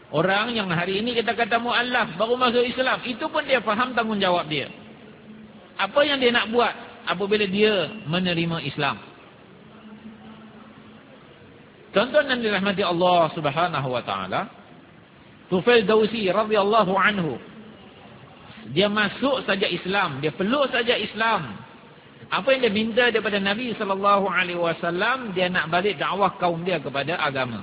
Orang yang hari ini kita kata mu'allaf, baru masuk Islam, itu pun dia faham tanggungjawab dia. Apa yang dia nak buat apabila dia menerima Islam. Contoh yang dirahmati Allah Subhanahu wa taala, Tufail Dawsi radhiyallahu anhu. Dia masuk saja Islam, dia peluk saja Islam. Apa yang dia minta daripada Nabi sallallahu alaihi wasallam, dia nak balik dakwah kaum dia kepada agama.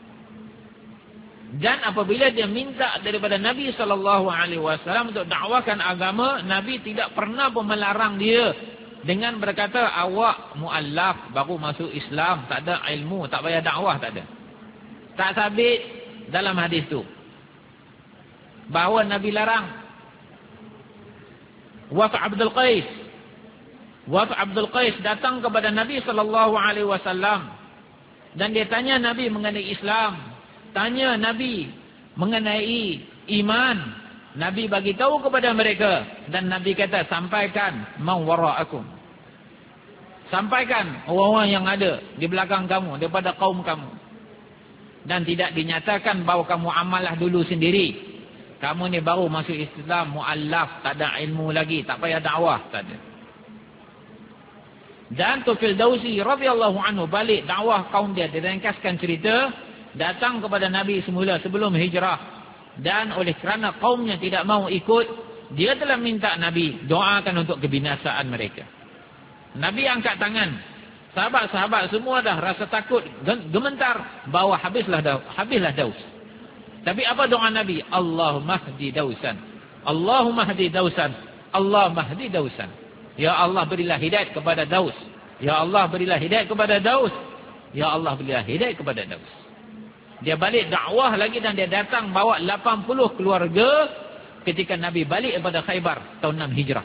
Dan apabila dia minta daripada Nabi sallallahu alaihi wasallam untuk dakwahkan agama, Nabi tidak pernah pun melarang dia dengan berkata, awak mu'allaf baru masuk Islam, tak ada ilmu, tak payah dakwah, tak ada. Tak sabit dalam hadis tu bahawa Nabi larang. Waf Abdul Qais datang kepada Nabi sallallahu alaihi wasallam dan dia tanya Nabi mengenai Islam, tanya Nabi mengenai iman. Nabi bagi tahu kepada mereka dan Nabi kata, sampaikan man wara'akum. Sampaikan orang-orang yang ada di belakang kamu daripada kaum kamu. Dan tidak dinyatakan bahawa kamu amalah dulu sendiri. Kamu ni baru masuk Islam, mu'allaf, tak ada ilmu lagi, tak payah dakwah, tak ada. Dan Tufail Dawsi radhiyallahu anhu balik dakwah kaum dia, direngkaskan cerita, datang kepada Nabi semula sebelum hijrah. Dan oleh kerana kaumnya tidak mau ikut, dia telah minta Nabi doakan untuk kebinasaan mereka. Nabi angkat tangan. Sahabat-sahabat semua dah rasa takut, gementar bahawa habislah Daus. Tapi apa doa Nabi? Allahumma hdi Dausan. Allahumma hdi Dausan. Allahumma hdi Dausan. Ya Allah berilah hidayat kepada Daus. Ya Allah berilah hidayat kepada Daus. Ya Allah berilah hidayat kepada Daus. Dia balik dakwah lagi dan dia datang bawa 80 keluarga ketika Nabi balik daripada Khaybar tahun 6 Hijrah.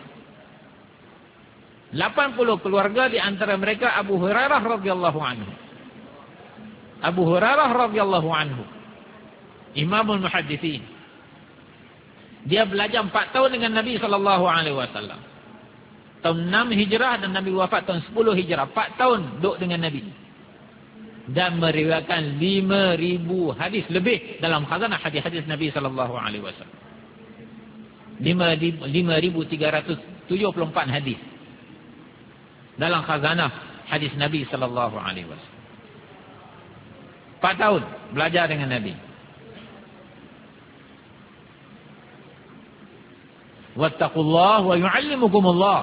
80 keluarga, di antara mereka Abu Hurairah radhiyallahu anhu. Abu Hurairah radhiyallahu anhu, Imamul Muhaddithin. Dia belajar 4 tahun dengan Nabi sallallahu alaihi wasallam. Tahun 6 Hijrah dan Nabi wafat tahun 10 Hijrah. 4 tahun duduk dengan Nabi. Dan meriwayatkan 5,000 hadis lebih dalam khazanah hadis-hadis Nabi sallallahu alaihi wasallam. 5,374 hadis dalam khazanah hadis Nabi sallallahu alaihi wasallam. 4 tahun belajar dengan Nabi. Wattaqullah wa yu'allimukumullah.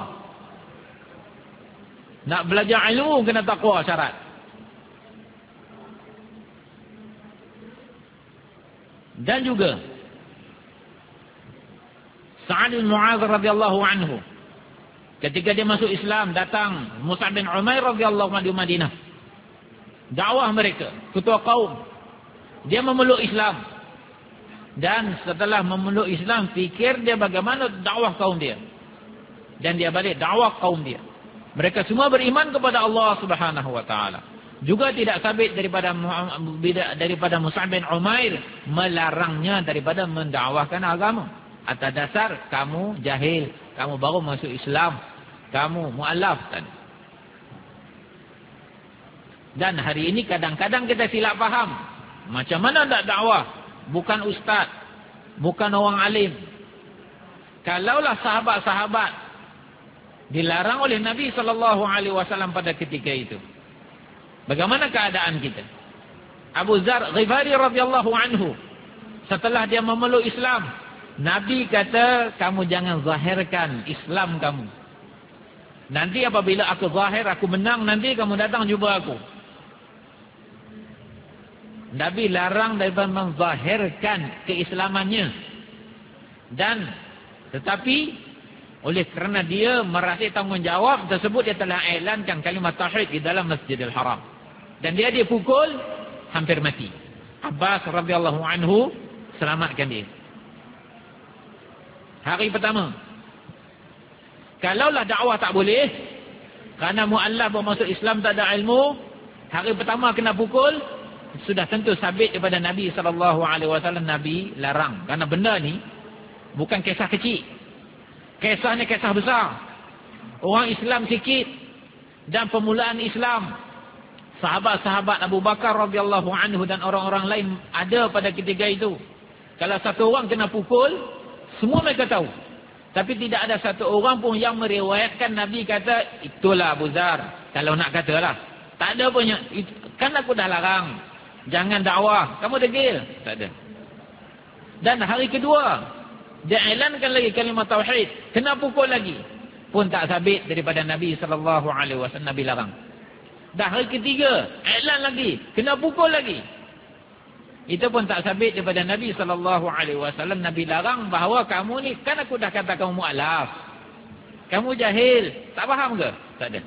Nak belajar ilmu kena takwa syarat. Dan juga Sa'ad bin Mu'adz radhiyallahu anhu, ketika dia masuk Islam, datang Mus'ab bin Umair radhiyallahu anhu di Madinah. Dakwah mereka, ketua kaum. Dia memeluk Islam. Dan setelah memeluk Islam, fikir dia bagaimana dakwah kaum dia. Dan dia balik dakwah kaum dia. Mereka semua beriman kepada Allah Subhanahu wa taala. Juga tidak sabit daripada Mus'ab bin Umair melarangnya daripada mendakwahkan agama. Atas dasar kamu jahil, kamu baru masuk Islam, kamu mu'allaf kan. Dan hari ini kadang-kadang kita silap faham. Macam mana nak dakwah? Bukan ustaz, bukan orang alim. Kalaulah sahabat-sahabat dilarang oleh Nabi sallallahu alaihi wasallam pada ketika itu, bagaimana keadaan kita? Abu Dzar Ghifari radhiyallahu anhu, setelah dia memeluk Islam, Nabi kata, kamu jangan zahirkan Islam kamu. Nanti apabila aku zahir, aku menang, nanti kamu datang jumpa aku. Nabi larang daripada menzahirkan keislamannya. Dan tetapi oleh kerana dia merasa tanggungjawab tersebut, dia telah iklankan kalimat tauhid di dalam Masjidil Haram. Dan dia dipukul hampir mati. Abbas radhiyallahu anhu selamatkan dia. Hari pertama. Kalaulah dakwah tak boleh, kerana mu'allaf bermasuk Islam tak ada ilmu, hari pertama kena pukul, sudah tentu sabit daripada Nabi SAW. Nabi larang. Kerana benda ni bukan kisah kecil. Kisah ni kisah besar. Orang Islam sikit. Dan permulaan Islam, sahabat-sahabat Abu Bakar radhiyallahu anhu dan orang-orang lain ada pada ketika itu. Kalau satu orang kena pukul, semua mereka tahu. Tapi tidak ada satu orang pun yang meriwayatkan Nabi kata, itulah Abu Zar. Kalau nak katalah. Tak ada punya. Kan aku dah larang. Jangan dakwah. Kamu degil. Tak ada. Dan hari kedua, dia elankan lagi kalimah tauhid. Kena pukul lagi. Pun tak sabit daripada Nabi SAW. Nabi larang. Dah hari ketiga, elan lagi. Kena pukul lagi. Itu pun tak sabit daripada Nabi SAW. Nabi larang bahawa kamu ni, kan aku dah kata kamu mu'alaf. Kamu jahil. Tak faham ke? Tak ada.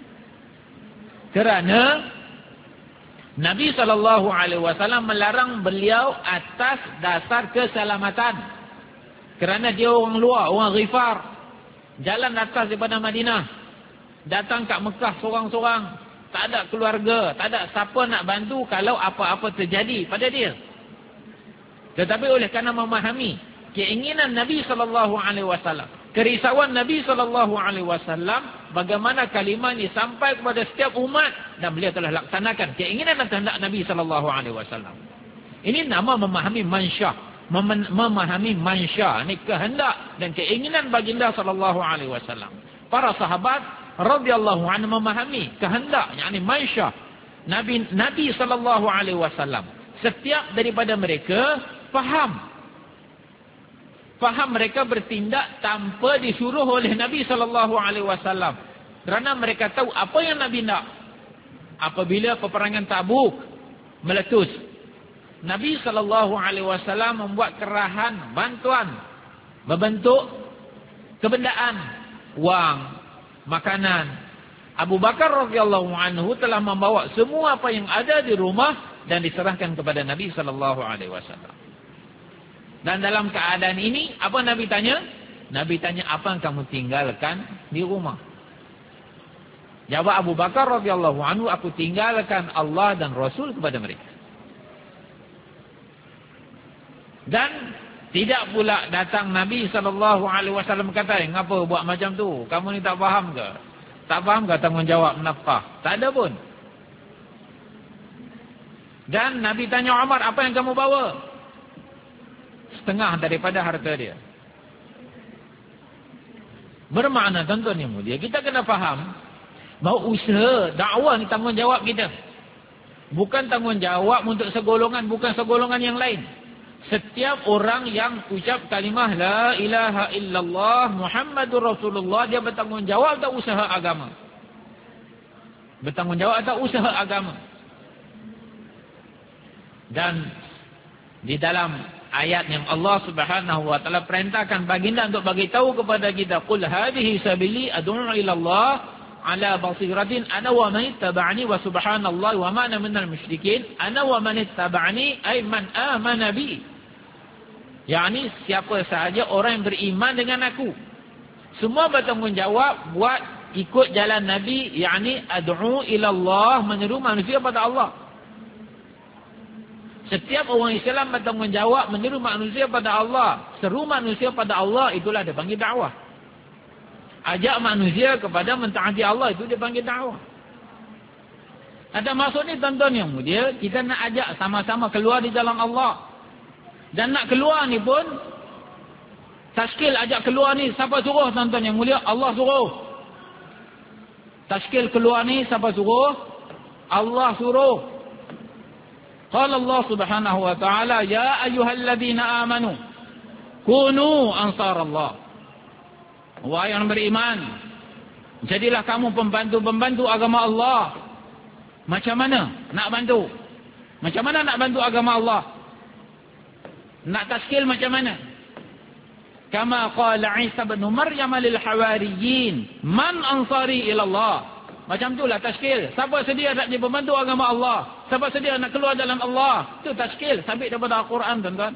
Kerana Nabi SAW melarang beliau atas dasar keselamatan. Kerana dia orang luar, orang Ghifar. Jalan atas daripada Madinah. Datang kat Mekah sorang-sorang. Tak ada keluarga. Tak ada siapa nak bantu kalau apa-apa terjadi pada dia. Tetapi oleh kerana memahami keinginan Nabi SAW. Kerisauan Nabi SAW. Bagaimana kalimah ini sampai kepada setiap umat. Dan beliau telah laksanakan keinginan dan kehendak Nabi SAW. Ini nama memahami mansyah. Memahami mansyah. Ini kehendak dan keinginan baginda SAW. Para sahabat radhiyallahu anhu memahami kehendak. yakni mansyah. Nabi SAW. Setiap daripada mereka faham. Faham mereka bertindak tanpa disuruh oleh Nabi SAW. Kerana mereka tahu apa yang Nabi nak. Apabila peperangan Tabuk meletus, Nabi SAW membuat kerahan bantuan berbentuk kebendaan, wang, makanan. Abu Bakar radhiyallahu anhu telah membawa semua apa yang ada di rumah dan diserahkan kepada Nabi SAW. Dan dalam keadaan ini, apa Nabi tanya? Nabi tanya, apa yang kamu tinggalkan di rumah? Jawab Abu Bakar radhiyallahu anhu, aku tinggalkan Allah dan Rasul kepada mereka. Dan tidak pula datang Nabi SAW kata, ngapa buat macam tu? Kamu ni tak faham ke? Tak faham ke tanggungjawab nafkah? Tak ada pun. Dan Nabi tanya Umar, apa yang kamu bawa? Setengah daripada harta dia. Bermakna tuan-tuan yang mulia, kita kena faham bahawa usaha dakwah ni tanggungjawab kita. Bukan tanggungjawab untuk segolongan, bukan segolongan yang lain. Setiap orang yang ucap kalimah la ilaha illallah Muhammadur Rasulullah, dia bertanggungjawab atas usaha agama. Bertanggungjawab atas usaha agama. Dan di dalam ayat yang Allah Subhanahu wa taala perintahkan baginda untuk bagi tahu kepada kita, qul hadhihi sabili ad'u ila Allah ala basiratin ana wa man ittaba'ani wa subhanallahi wa ma ana minal musyrikin. Ana wa man ittaba'ani ay man amana bi. yakni siapa sahaja orang yang beriman dengan aku. Semua bertanggungjawab buat ikut jalan Nabi, yakni ad'u ila Allah, menyeru manusia pada Allah. Setiap orang Islam bertanggungjawab menyeru manusia pada Allah. Seru manusia pada Allah, itulah dia panggil dakwah. Ajak manusia kepada mentaati Allah, itu dia panggil dakwah. Ada maksud ni tuan-tuan yang mulia, kita nak ajak sama-sama keluar di jalan Allah. Dan nak keluar ni pun, tashkil ajak keluar ni, siapa suruh tuan-tuan yang mulia? Allah suruh. Tashkil keluar ni, siapa suruh? Allah suruh. Qala Allah Subhanahu wa ta'ala, ya ayyuhalladzina amanu kunu ansar Allah. Wahai yang beriman, jadilah kamu pembantu-pembantu agama Allah. Macam mana nak bantu? Macam mana nak bantu agama Allah? Nak tashkil macam mana? Kama qala Isa bin Maryam lil hawariyin, man ansari ila Allah. Macam itulah tashkil. Siapa sedia nak jadi pembantu agama Allah? Siapa sedia nak keluar jalan Allah? Itu tashkil. Sabit daripada Al-Quran, tuan-tuan.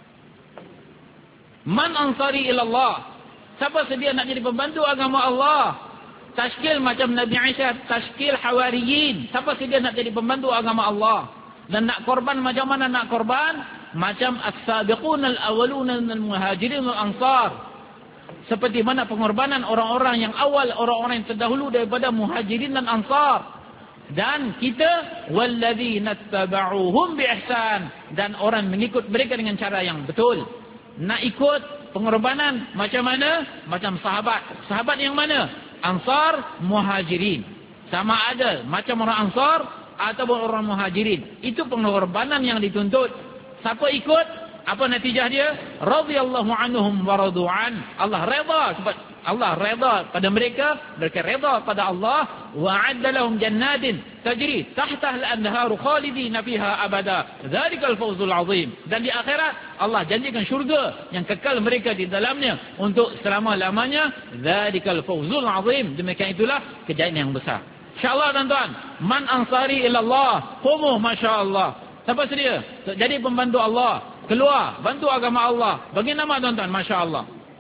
Man ansari ilallah. Siapa sedia nak jadi pembantu agama Allah? Tashkil macam Nabi Isa. Tashkil hawariyin. Siapa sedia nak jadi pembantu agama Allah? Dan nak korban macam mana nak korban? Macam as-sabiqun al-awwaluna minal muhajirin wal ansar. Seperti mana pengorbanan orang-orang yang awal, orang-orang yang terdahulu daripada muhajirin dan ansar. Dan kita walladzina tabauhum biihsan, dan orang mengikut mereka dengan cara yang betul. Nak ikut pengorbanan macam mana? Macam sahabat. Sahabat yang mana? Ansar, Muhajirin. Sama ada macam orang Ansar ataupun orang Muhajirin. Itu pengorbanan yang dituntut. Siapa ikut, apa natijah dia? Radhiyallahu anhum wa radu'an. Allah redha pada mereka, mereka redha pada Allah. Wa'adda lahum jannatin tajri tahtaha al-anharu khalidina fiha abada. Dzalikal fawzul 'azim. Dan di akhirat Allah janjikan syurga yang kekal mereka di dalamnya untuk selama-lamanya. Dzalikal fawzul 'azim. Demikian itulah kejayaan yang besar. Insya-Allah tuan-tuan, man ansari ila Allah, qumu masya-Allah. Siapa sedia jadi pembantu Allah, keluar bantu agama Allah? Bagi nama tuan-tuan, masya-Allah.